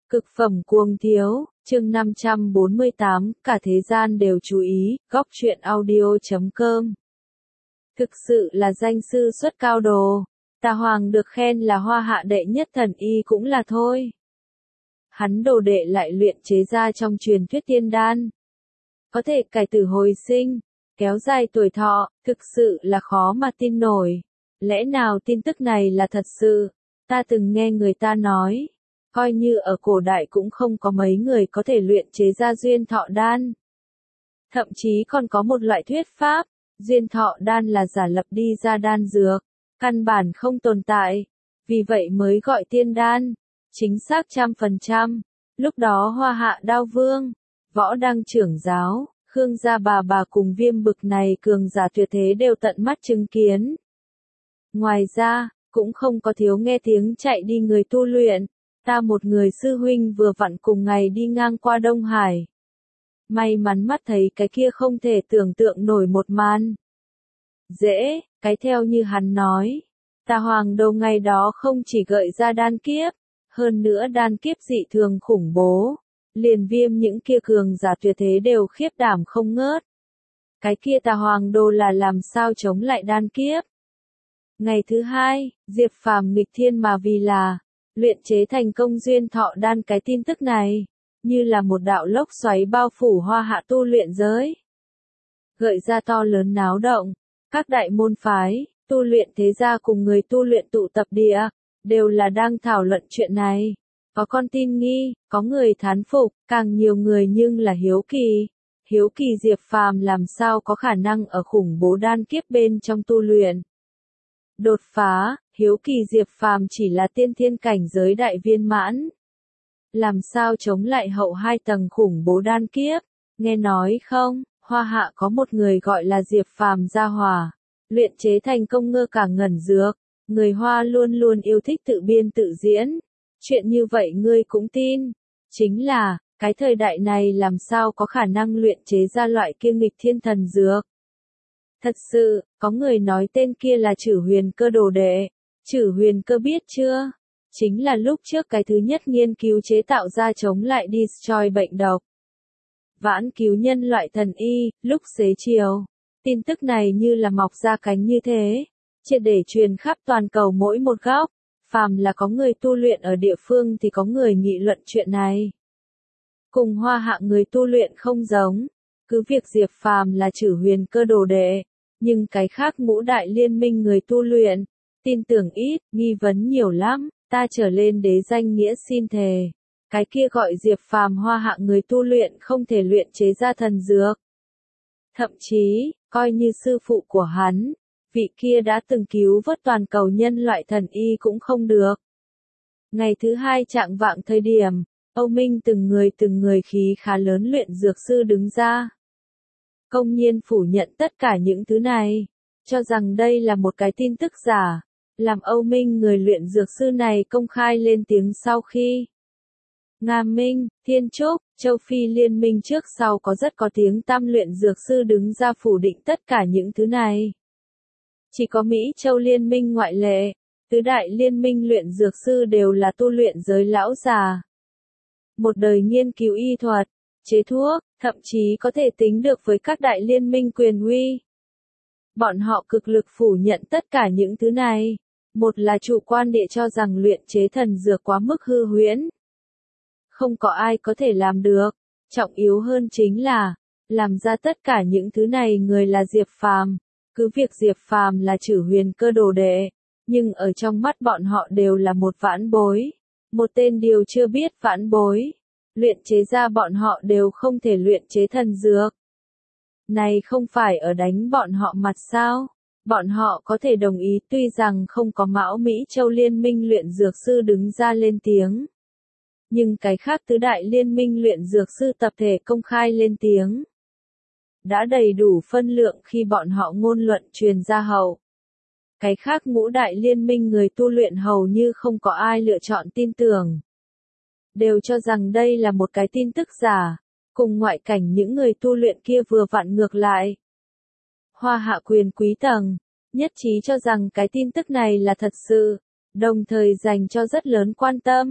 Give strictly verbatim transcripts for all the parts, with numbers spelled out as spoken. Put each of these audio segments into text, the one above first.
Cực phẩm cuồng thiếu, chương năm trăm bốn mươi tám, cả thế gian đều chú ý, góc truyện audio chấm com. Thực sự là danh sư xuất cao đồ, Tà Hoàng được khen là hoa hạ đệ nhất thần y cũng là thôi. Hắn đồ đệ lại luyện chế ra trong truyền thuyết tiên đan. Có thể cải tử hồi sinh, kéo dài tuổi thọ, thực sự là khó mà tin nổi. Lẽ nào tin tức này là thật sự? Ta từng nghe người ta nói, coi như ở cổ đại cũng không có mấy người có thể luyện chế ra duyên thọ đan. Thậm chí còn có một loại thuyết pháp, duyên thọ đan là giả lập đi ra đan dược, căn bản không tồn tại, vì vậy mới gọi tiên đan. Chính xác trăm phần trăm. Lúc đó Hoa Hạ Đao Vương, Võ Đăng trưởng giáo, Khương gia bà bà cùng Viêm bực này cường giả tuyệt thế đều tận mắt chứng kiến. Ngoài ra, cũng không có thiếu nghe tiếng chạy đi người tu luyện. Ta một người sư huynh vừa vặn cùng ngày đi ngang qua Đông Hải. May mắn mắt thấy cái kia không thể tưởng tượng nổi một màn. Dễ, cái theo như hắn nói. Tà Hoàng đầu ngày đó không chỉ gợi ra đan kiếp, hơn nữa đan kiếp dị thường khủng bố. Liền Viêm những kia cường giả tuyệt thế đều khiếp đảm không ngớt. Cái kia Tà Hoàng đồ là làm sao chống lại đan kiếp. Ngày thứ hai, Diệp Phàm nghịch thiên mà vì là luyện chế thành công duyên thọ đan. Cái tin tức này, như là một đạo lốc xoáy bao phủ Hoa Hạ tu luyện giới. Gợi ra to lớn náo động, các đại môn phái, tu luyện thế gia cùng người tu luyện tụ tập địa, đều là đang thảo luận chuyện này. Có con tin nghi, có người thán phục, càng nhiều người nhưng là hiếu kỳ. Hiếu kỳ Diệp Phàm làm sao có khả năng ở khủng bố đan kiếp bên trong tu luyện. Đột phá, hiếu kỳ Diệp Phàm chỉ là tiên thiên cảnh giới đại viên mãn. Làm sao chống lại hậu hai tầng khủng bố đan kiếp? Nghe nói không, Hoa Hạ có một người gọi là Diệp Phàm gia hỏa, luyện chế thành công ngơ cả ngẩn dược. Người Hoa luôn luôn yêu thích tự biên tự diễn. Chuyện như vậy ngươi cũng tin. Chính là, cái thời đại này làm sao có khả năng luyện chế ra loại kia nghịch thiên thần dược. Thật sự, có người nói tên kia là Chử Huyền Cơ đồ đệ. Chử Huyền Cơ biết chưa? Chính là lúc trước cái thứ nhất nghiên cứu chế tạo ra chống lại destroy bệnh độc. Vãn cứu nhân loại thần y, lúc xế chiều. Tin tức này như là mọc ra cánh như thế. Triệt để truyền khắp toàn cầu mỗi một góc. Phàm là có người tu luyện ở địa phương thì có người nghị luận chuyện này. Cùng Hoa Hạ người tu luyện không giống. Cứ việc Diệp Phàm là Chử Huyền Cơ đồ đệ, nhưng cái khác ngũ đại liên minh người tu luyện, tin tưởng ít, nghi vấn nhiều lắm. Ta trở lên đế danh nghĩa xin thề. Cái kia gọi Diệp Phàm Hoa Hạ người tu luyện không thể luyện chế ra thần dược. Thậm chí, coi như sư phụ của hắn, vị kia đã từng cứu vớt toàn cầu nhân loại thần y cũng không được. Ngày thứ hai trạng vạng thời điểm, Âu Minh từng người từng người khí khá lớn luyện dược sư đứng ra. Công nhiên phủ nhận tất cả những thứ này, cho rằng đây là một cái tin tức giả. Làm Âu Minh người luyện dược sư này công khai lên tiếng sau khi Nga Minh, Thiên Trúc, Châu Phi liên minh trước sau có rất có tiếng tăm luyện dược sư đứng ra phủ định tất cả những thứ này. Chỉ có Mỹ Châu liên minh ngoại lệ, tứ đại liên minh luyện dược sư đều là tu luyện giới lão già. Một đời nghiên cứu y thuật, chế thuốc, thậm chí có thể tính được với các đại liên minh quyền uy. Bọn họ cực lực phủ nhận tất cả những thứ này. Một là chủ quan địa cho rằng luyện chế thần dược quá mức hư huyễn. Không có ai có thể làm được. Trọng yếu hơn chính là, làm ra tất cả những thứ này người là Diệp Phàm. Cứ việc Diệp Phàm là Chử Huyền Cơ đồ đệ, nhưng ở trong mắt bọn họ đều là một vãn bối. Một tên điều chưa biết vãn bối. Luyện chế ra bọn họ đều không thể luyện chế thần dược. Này không phải ở đánh bọn họ mặt sao? Bọn họ có thể đồng ý tuy rằng không có Mão Mỹ Châu liên minh luyện dược sư đứng ra lên tiếng. Nhưng cái khác tứ đại liên minh luyện dược sư tập thể công khai lên tiếng. Đã đầy đủ phân lượng khi bọn họ ngôn luận truyền ra hậu. Cái khác ngũ đại liên minh người tu luyện hầu như không có ai lựa chọn tin tưởng. Đều cho rằng đây là một cái tin tức giả, cùng ngoại cảnh những người tu luyện kia vừa vặn ngược lại. Hoa Hạ quyền quý tầng, nhất trí cho rằng cái tin tức này là thật sự, đồng thời dành cho rất lớn quan tâm.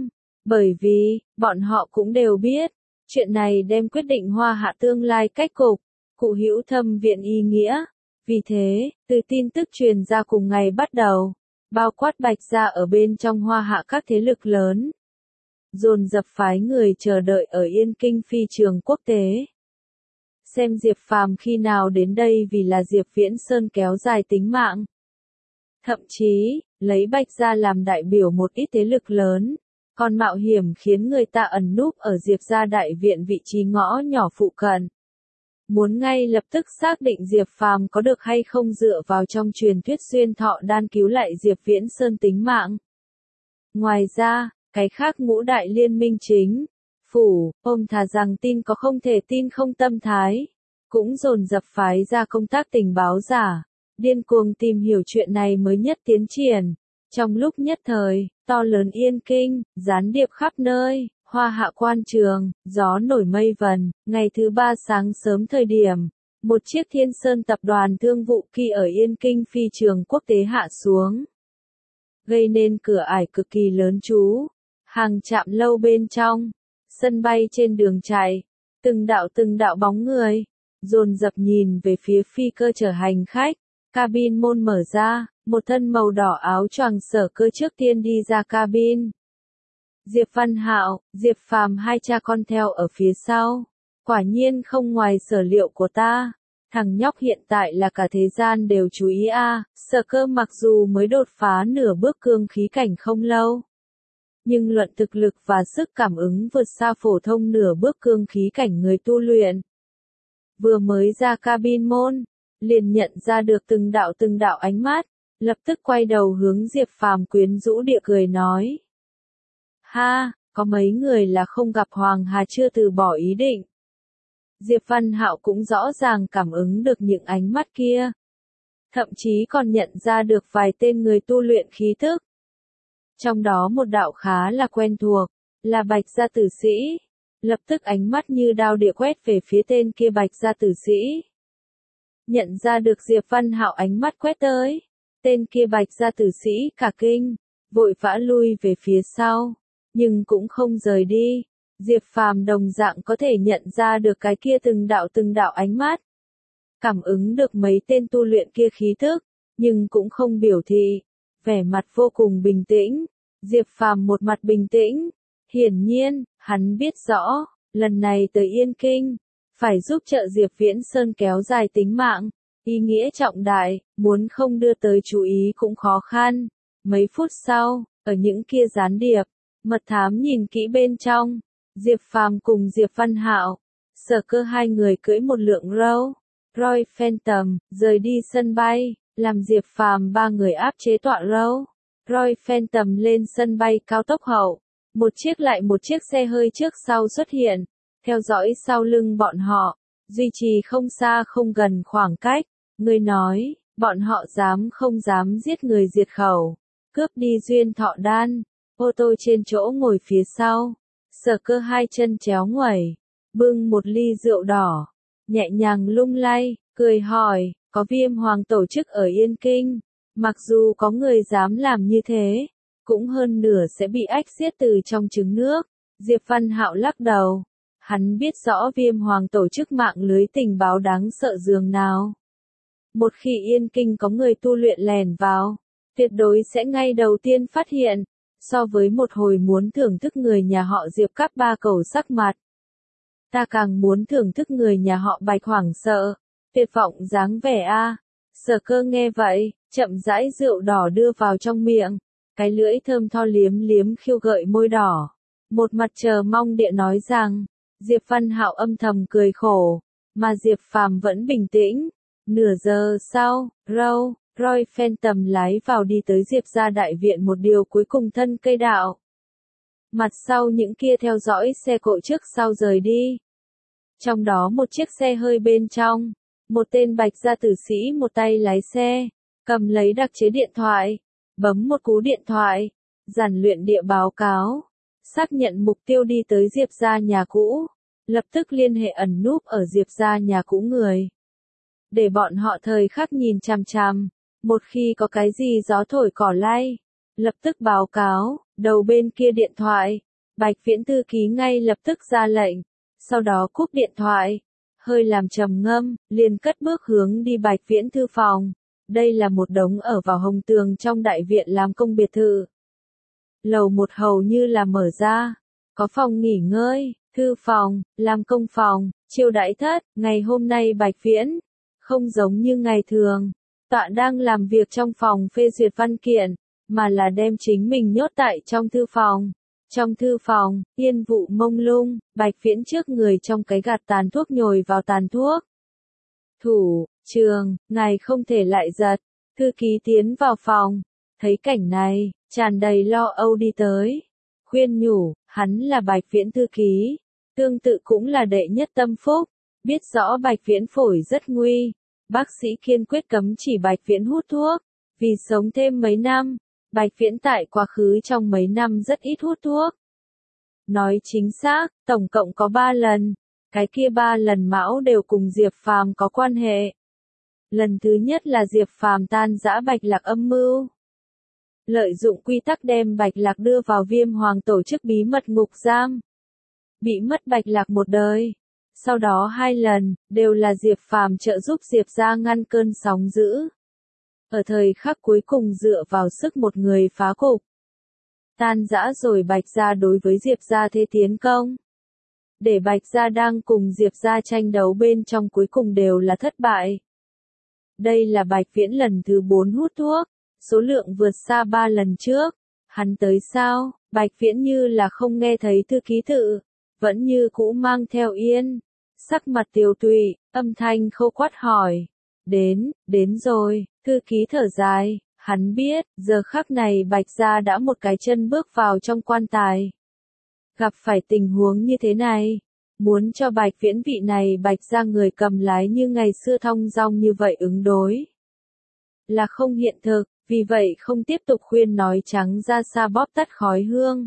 Bởi vì, bọn họ cũng đều biết, chuyện này đem quyết định Hoa Hạ tương lai cách cục, cụ hữu thâm viện ý nghĩa. Vì thế, từ tin tức truyền ra cùng ngày bắt đầu, bao quát Bạch gia ở bên trong Hoa Hạ các thế lực lớn, dồn dập phái người chờ đợi ở Yên Kinh phi trường quốc tế. Xem Diệp Phàm khi nào đến đây vì là Diệp Viễn Sơn kéo dài tính mạng. Thậm chí, lấy Bạch gia làm đại biểu một ít thế lực lớn, còn mạo hiểm khiến người ta ẩn núp ở Diệp gia đại viện vị trí ngõ nhỏ phụ cận. Muốn ngay lập tức xác định Diệp Phàm có được hay không dựa vào trong truyền thuyết xuyên thọ đan cứu lại Diệp Viễn Sơn tính mạng. Ngoài ra, cái khác ngũ đại liên minh chính, phủ, ôm thà rằng tin có không thể tin không tâm thái, cũng dồn dập phái ra công tác tình báo giả, điên cuồng tìm hiểu chuyện này mới nhất tiến triển. Trong lúc nhất thời, to lớn Yên Kinh, gián điệp khắp nơi, Hoa Hạ quan trường, gió nổi mây vần, ngày thứ ba sáng sớm thời điểm, một chiếc Thiên Sơn tập đoàn thương vụ kỳ ở Yên Kinh phi trường quốc tế hạ xuống, gây nên cửa ải cực kỳ lớn chú, hàng chạm lâu bên trong, sân bay trên đường chạy, từng đạo từng đạo bóng người, dồn dập nhìn về phía phi cơ chở hành khách, cabin môn mở ra, một thân màu đỏ áo choàng Sở Cơ trước tiên đi ra cabin. Diệp Văn Hạo, Diệp Phàm hai cha con theo ở phía sau. Quả nhiên không ngoài sở liệu của ta. Thằng nhóc hiện tại là cả thế gian đều chú ý a. À. Sở Cơ mặc dù mới đột phá nửa bước cương khí cảnh không lâu, nhưng luận thực lực và sức cảm ứng vượt xa phổ thông nửa bước cương khí cảnh người tu luyện. Vừa mới ra cabin môn, liền nhận ra được từng đạo từng đạo ánh mắt, lập tức quay đầu hướng Diệp Phàm quyến rũ địa cười nói. Ha, có mấy người là không gặp Hoàng Hà chưa từ bỏ ý định. Diệp Văn Hạo cũng rõ ràng cảm ứng được những ánh mắt kia. Thậm chí còn nhận ra được vài tên người tu luyện khí thức. Trong đó một đạo khá là quen thuộc, là Bạch gia tử sĩ. Lập tức ánh mắt như đao địa quét về phía tên kia Bạch gia tử sĩ. Nhận ra được Diệp Văn Hạo ánh mắt quét tới. Tên kia Bạch gia tử sĩ cả kinh, vội vã lui về phía sau. Nhưng cũng không rời đi. Diệp Phàm đồng dạng có thể nhận ra được cái kia từng đạo từng đạo ánh mắt. Cảm ứng được mấy tên tu luyện kia khí thức, nhưng cũng không biểu thị. Vẻ mặt vô cùng bình tĩnh. Diệp Phàm một mặt bình tĩnh. Hiển nhiên, hắn biết rõ, lần này tới Yên Kinh, phải giúp trợ Diệp Viễn Sơn kéo dài tính mạng. Ý nghĩa trọng đại, muốn không đưa tới chú ý cũng khó khăn. Mấy phút sau, ở những kia gián điệp, mật thám nhìn kỹ bên trong, Diệp Phàm cùng Diệp Văn Hạo, Sở Cơ hai người cưỡi một lượng Rolls Royce Phantom, rời đi sân bay, làm Diệp Phàm ba người áp chế tọa Rolls Royce Phantom lên sân bay cao tốc hậu. Một chiếc lại một chiếc xe hơi trước sau xuất hiện, theo dõi sau lưng bọn họ, duy trì không xa không gần khoảng cách. Người nói, bọn họ dám không dám giết người diệt khẩu, cướp đi duyên thọ đan. Ô tô trên chỗ ngồi phía sau, Sở Cơ hai chân chéo nguẩy, bưng một ly rượu đỏ, nhẹ nhàng lung lay, cười hỏi, có Viêm Hoàng tổ chức ở Yên Kinh, mặc dù có người dám làm như thế, cũng hơn nửa sẽ bị ách giết từ trong trứng nước. Diệp Văn Hạo lắc đầu, hắn biết rõ Viêm Hoàng tổ chức mạng lưới tình báo đáng sợ dường nào. Một khi Yên Kinh có người tu luyện lèn vào, tuyệt đối sẽ ngay đầu tiên phát hiện. So với một hồi muốn thưởng thức người nhà họ Diệp cắp ba cầu sắc mặt, ta càng muốn thưởng thức người nhà họ Bạch hoảng sợ, tuyệt vọng dáng vẻ a. Sở Cơ nghe vậy, chậm rãi rượu đỏ đưa vào trong miệng, cái lưỡi thơm tho liếm liếm khiêu gợi môi đỏ, một mặt chờ mong địa nói rằng, Diệp Văn Hạo âm thầm cười khổ, mà Diệp Phàm vẫn bình tĩnh. Nửa giờ sau, Rolls Royce Phantom lái vào đi tới Diệp gia đại viện một điều cuối cùng thân cây đạo. Mặt sau những kia theo dõi xe cộ trước sau rời đi. Trong đó một chiếc xe hơi bên trong, một tên Bạch gia tử sĩ một tay lái xe, cầm lấy đặc chế điện thoại, bấm một cú điện thoại, giản luyện địa báo cáo, xác nhận mục tiêu đi tới Diệp gia nhà cũ, lập tức liên hệ ẩn núp ở Diệp gia nhà cũ người. Để bọn họ thời khắc nhìn chằm chằm. Một khi có cái gì gió thổi cỏ lay, lập tức báo cáo. Đầu bên kia điện thoại, Bạch Viễn thư ký ngay lập tức ra lệnh, sau đó cúp điện thoại, hơi làm trầm ngâm, liền cất bước hướng đi Bạch Viễn thư phòng. Đây là một đống ở vào hồng tường trong đại viện làm công biệt thự. Lầu một hầu như là mở ra, có phòng nghỉ ngơi, thư phòng, làm công phòng, chiêu đãi thất. Ngày hôm nay Bạch Viễn, không giống như ngày thường, tọa đang làm việc trong phòng phê duyệt văn kiện, mà là đem chính mình nhốt tại trong thư phòng. Trong thư phòng, yên vụ mông lung, Bạch Viễn trước người trong cái gạt tàn thuốc nhồi vào tàn thuốc. Thủ, trường, ngài không thể lại giật. Thư ký tiến vào phòng, thấy cảnh này, tràn đầy lo âu đi tới. Khuyên nhủ, hắn là Bạch Viễn thư ký, tương tự cũng là đệ nhất tâm phúc, biết rõ Bạch Viễn phổi rất nguy. Bác sĩ kiên quyết cấm chỉ Bạch Viễn hút thuốc, vì sống thêm mấy năm. Bạch Viễn tại quá khứ trong mấy năm rất ít hút thuốc. Nói chính xác, tổng cộng có ba lần. Cái kia ba lần Mão đều cùng Diệp Phàm có quan hệ. Lần thứ nhất là Diệp Phàm tan rã Bạch Lạc âm mưu. Lợi dụng quy tắc đem Bạch Lạc đưa vào Viêm Hoàng tổ chức bí mật ngục giam. Bị mất Bạch Lạc một đời. Sau đó hai lần, đều là Diệp Phàm trợ giúp Diệp gia ngăn cơn sóng dữ. Ở thời khắc cuối cùng dựa vào sức một người phá cục. Tan rã rồi Bạch gia đối với Diệp gia thế tiến công. Để Bạch gia đang cùng Diệp gia tranh đấu bên trong cuối cùng đều là thất bại. Đây là Bạch Viễn lần thứ bốn hút thuốc, số lượng vượt xa ba lần trước. Hắn tới sao? Bạch Viễn như là không nghe thấy thư ký tự, vẫn như cũ mang theo yên. Sắc mặt tiều tụy, âm thanh khô quắt hỏi. Đến, đến rồi, thư ký thở dài, hắn biết, giờ khắc này Bạch gia đã một cái chân bước vào trong quan tài. Gặp phải tình huống như thế này, muốn cho Bạch Viễn vị này Bạch gia người cầm lái như ngày xưa thong dong như vậy ứng đối. Là không hiện thực, vì vậy không tiếp tục khuyên nói trắng ra xa bóp tắt khói hương.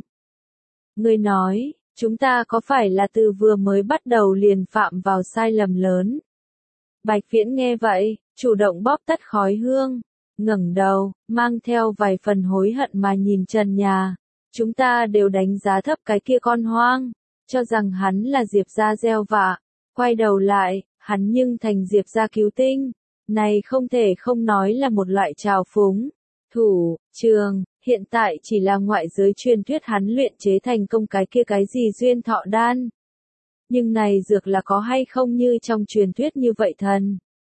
Người nói, chúng ta có phải là từ vừa mới bắt đầu liền phạm vào sai lầm lớn? Bạch Viễn nghe vậy, chủ động bóp tắt khói hương, ngẩng đầu, mang theo vài phần hối hận mà nhìn trần nhà. Chúng ta đều đánh giá thấp cái kia con hoang, cho rằng hắn là Diệp gia gieo vạ. Quay đầu lại, hắn nhưng thành Diệp gia cứu tinh. Này không thể không nói là một loại trào phúng. Thủ, trường, hiện tại chỉ là ngoại giới truyền thuyết hắn luyện chế thành công cái kia cái gì duyên thọ đan. Nhưng này dược là có hay không như trong truyền thuyết như vậy thần.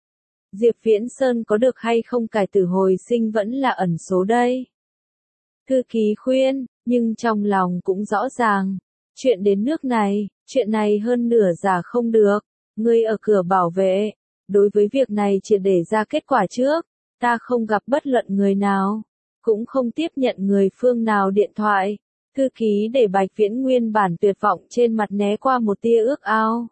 Diệp Viễn Sơn có được hay không cải tử hồi sinh vẫn là ẩn số đây. Thư ký khuyên, nhưng trong lòng cũng rõ ràng. Chuyện đến nước này, chuyện này hơn nửa giả không được. Ngươi ở cửa bảo vệ. Đối với việc này triệt để ra kết quả trước, ta không gặp bất luận người nào, cũng không tiếp nhận người phương nào điện thoại. Thư ký để Bạch Viễn nguyên bản tuyệt vọng trên mặt né qua một tia ước ao.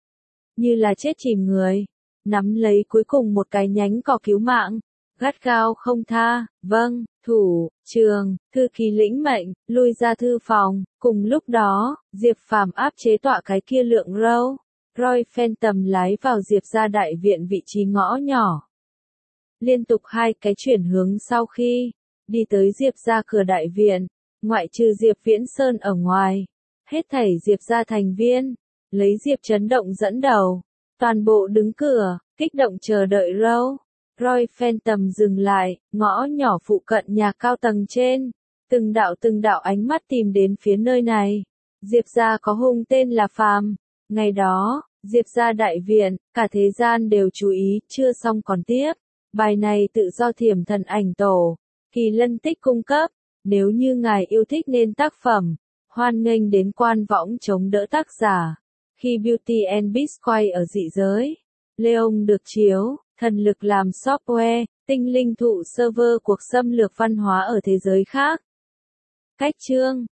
Như là chết chìm người, nắm lấy cuối cùng một cái nhánh cỏ cứu mạng, gắt gao không tha. Vâng, thủ, trường, thư ký lĩnh mệnh, lui ra thư phòng. Cùng lúc đó, Diệp Phàm áp chế tọa cái kia lượng râu. Roy Phantom lái vào Diệp gia đại viện vị trí ngõ nhỏ. Liên tục hai cái chuyển hướng sau khi đi tới Diệp gia cửa đại viện, ngoại trừ Diệp Viễn Sơn ở ngoài, hết thảy Diệp gia thành viên, lấy Diệp Chấn Động dẫn đầu, toàn bộ đứng cửa, kích động chờ đợi râu. Roy Phantom dừng lại, ngõ nhỏ phụ cận nhà cao tầng trên, từng đạo từng đạo ánh mắt tìm đến phía nơi này. Diệp gia có hung tên là Phàm. Ngày đó, Diệp gia đại viện, cả thế gian đều chú ý, chưa xong còn tiếp. Bài này tự do Thiểm Thần Ảnh Tổ, Kỳ Lân Tích cung cấp. Nếu như ngài yêu thích nên tác phẩm, hoan nghênh đến quan võng chống đỡ tác giả. Khi Beauty and Beast quay ở dị giới, Leon được chiếu, thần lực làm software, tinh linh thụ server cuộc xâm lược văn hóa ở thế giới khác. Cách chương